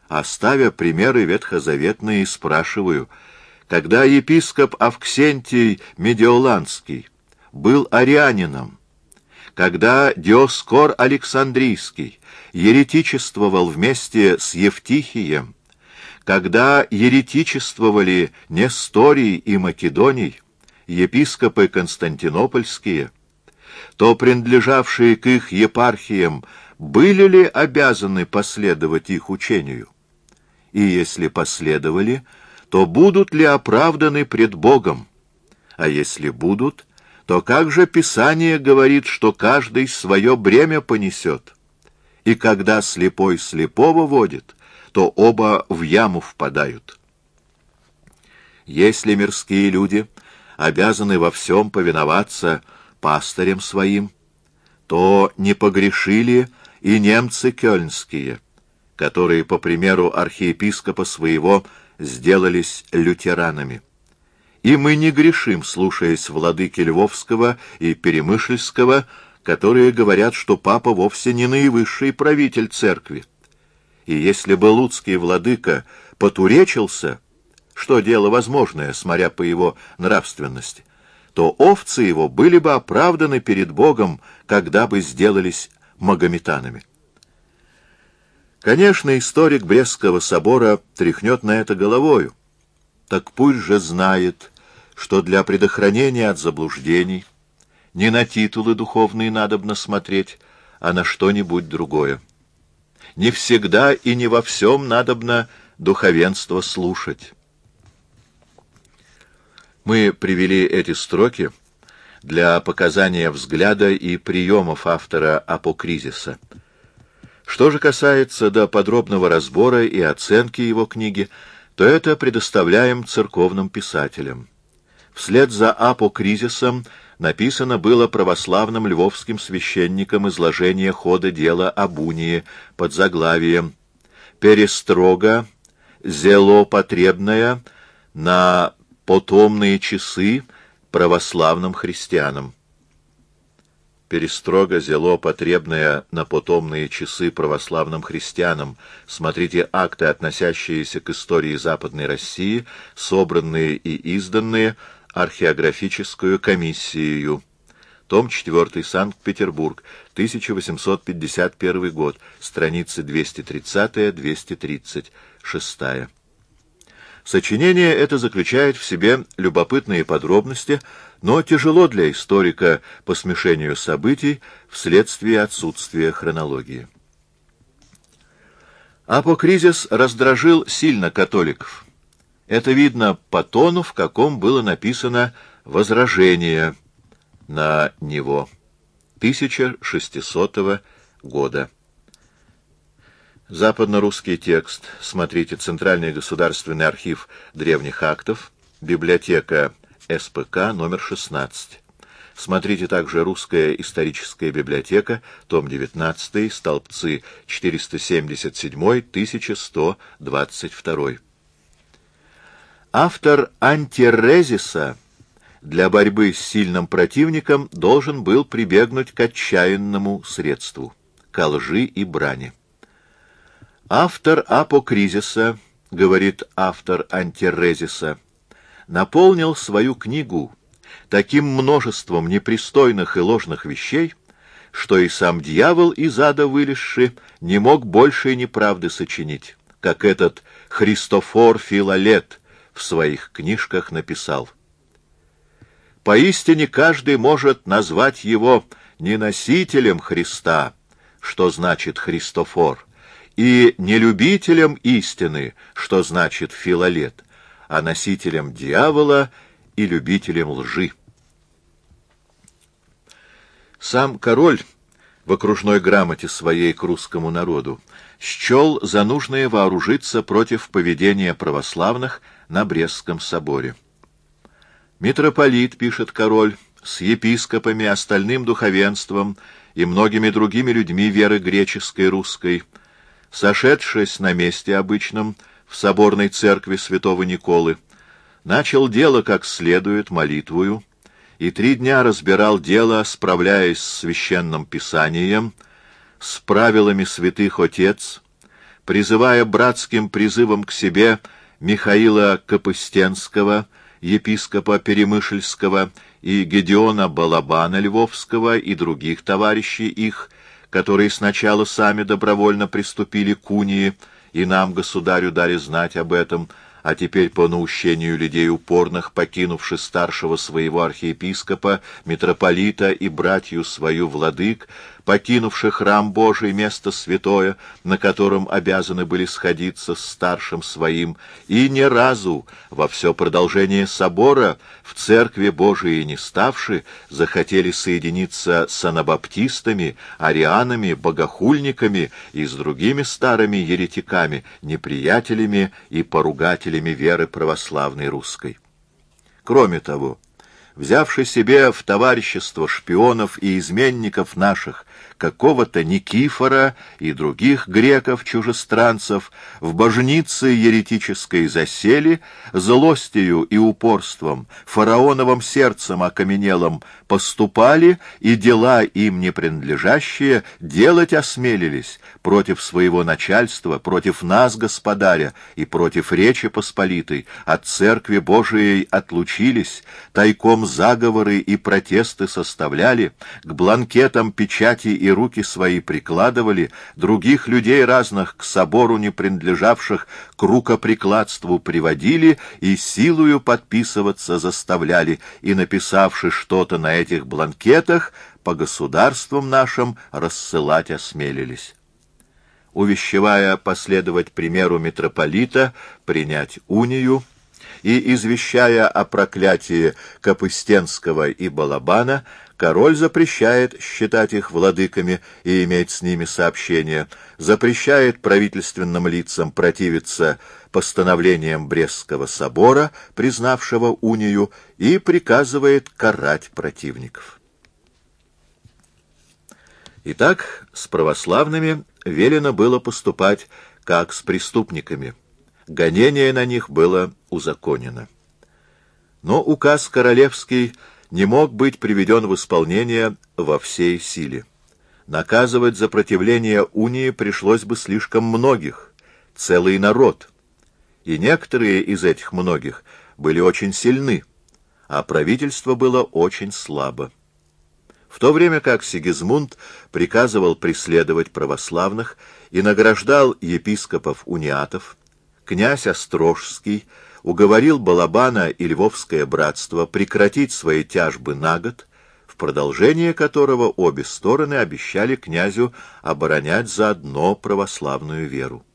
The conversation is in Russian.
оставя примеры ветхозаветные, спрашиваю, когда епископ Авксентий Медиоланский был арианином, когда Диоскор Александрийский еретичествовал вместе с Евтихием, когда еретичествовали Несторий и Македоний, епископы константинопольские, то принадлежавшие к их епархиям были ли обязаны последовать их учению? И если последовали, то будут ли оправданы пред Богом? А если будут, то как же Писание говорит, что каждый свое бремя понесет? И когда слепой слепого водит, то оба в яму впадают. Если мирские люди обязаны во всем повиноваться пастырям своим, то не погрешили и немцы кёльнские, которые, по примеру архиепископа своего, сделались лютеранами. И мы не грешим, слушаясь владыки Львовского и Перемышльского, которые говорят, что папа вовсе не наивысший правитель церкви. И если бы луцкий владыка потуречился, что дело возможное, смотря по его нравственности, то овцы его были бы оправданы перед Богом, когда бы сделались магометанами. Конечно, историк Брестского собора тряхнет на это головою. Так пусть же знает, что для предохранения от заблуждений не на титулы духовные надобно смотреть, а на что-нибудь другое. Не всегда и не во всем надобно духовенство слушать. Мы привели эти строки для показания взгляда и приемов автора «Апокризиса». Что же касается до подробного разбора и оценки его книги, то это предоставляем церковным писателям. Вслед за «Апокризисом» написано было православным львовским священникам изложение хода дела об унии под заглавием «Перестрога, зелопотребная на потомные часы православным христианам». Перестрога, зелопотребная на потомные часы православным христианам. Смотрите акты, относящиеся к истории Западной России, собранные и изданные археографическую комиссией. Том 4, Санкт-Петербург, 1851 год, страницы 230-236. Сочинение это заключает в себе любопытные подробности, но тяжело для историка по смешению событий вследствие отсутствия хронологии. Апокризис раздражил сильно католиков. Это видно по тону, в каком было написано возражение на него 1600 года. Западно-русский текст. Смотрите Центральный государственный архив древних актов, библиотека СПК, номер 16. Смотрите также Русская историческая библиотека, том 19, столбцы 477-1122. Автор антирезиса для борьбы с сильным противником должен был прибегнуть к отчаянному средству — ко лжи и брани. Автор апокризиса, говорит автор антирезиса, наполнил свою книгу таким множеством непристойных и ложных вещей, что и сам дьявол из ада вылезший не мог большей неправды сочинить, как этот Христофор Филолет в своих книжках написал. Поистине каждый может назвать его не носителем Христа, что значит Христофор, и не любителем истины, что значит Филолет, а носителем дьявола и любителем лжи. Сам король в окружной грамоте своей к русскому народу счел за нужное вооружиться против поведения православных на Брестском соборе. «Митрополит, — пишет король, — с епископами, остальным духовенством и многими другими людьми веры греческой, русской, сошедшись на месте обычном в соборной церкви святого Николы, начал дело как следует молитвою, и 3 дня разбирал дело, справляясь с священным писанием, с правилами святых отец, призывая братским призывом к себе Михаила Капыстенского, епископа Перемышльского, и Гедеона Балабана Львовского и других товарищей их, которые сначала сами добровольно приступили к унии, и нам, государю, дали знать об этом, а теперь по наущению людей упорных, покинувши старшего своего архиепископа, митрополита и братью свою владык, покинувши храм Божий, место святое, на котором обязаны были сходиться с старшим своим, и ни разу во все продолжение собора в церкви Божией не ставши, захотели соединиться с анабаптистами, арианами, богохульниками и с другими старыми еретиками, неприятелями и поругателями веры православной русской. Кроме того, взявши себе в товарищество шпионов и изменников наших какого-то Никифора и других греков-чужестранцев, в божнице еретической засели, злостью и упорством, фараоновым сердцем окаменелым поступали, и дела им не принадлежащие делать осмелились против своего начальства, против нас, государя, и против Речи Посполитой, от Церкви Божией отлучились, тайком заговоры и протесты составляли, к бланкетам печати и руки свои прикладывали, других людей разных к собору не принадлежавших к рукоприкладству приводили и силою подписываться заставляли, и, написавши что-то на этих бланкетах, по государствам нашим рассылать осмелились. Увещевая последовать примеру митрополита, принять унию, и извещая о проклятии Капыстенского и Балабана, король запрещает считать их владыками и иметь с ними сообщения, запрещает правительственным лицам противиться постановлениям Брестского собора, признавшего унию, и приказывает карать противников. Итак, с православными велено было поступать как с преступниками. Гонение на них было узаконено. Но указ королевский не мог быть приведен в исполнение во всей силе. Наказывать за противление унии пришлось бы слишком многих, целый народ, и некоторые из этих многих были очень сильны, а правительство было очень слабо. В то время как Сигизмунд приказывал преследовать православных и награждал епископов-униатов, князь Острожский уговорил Балабана и Львовское братство прекратить свои тяжбы на год, в продолжение которого обе стороны обещали князю оборонять заодно православную веру.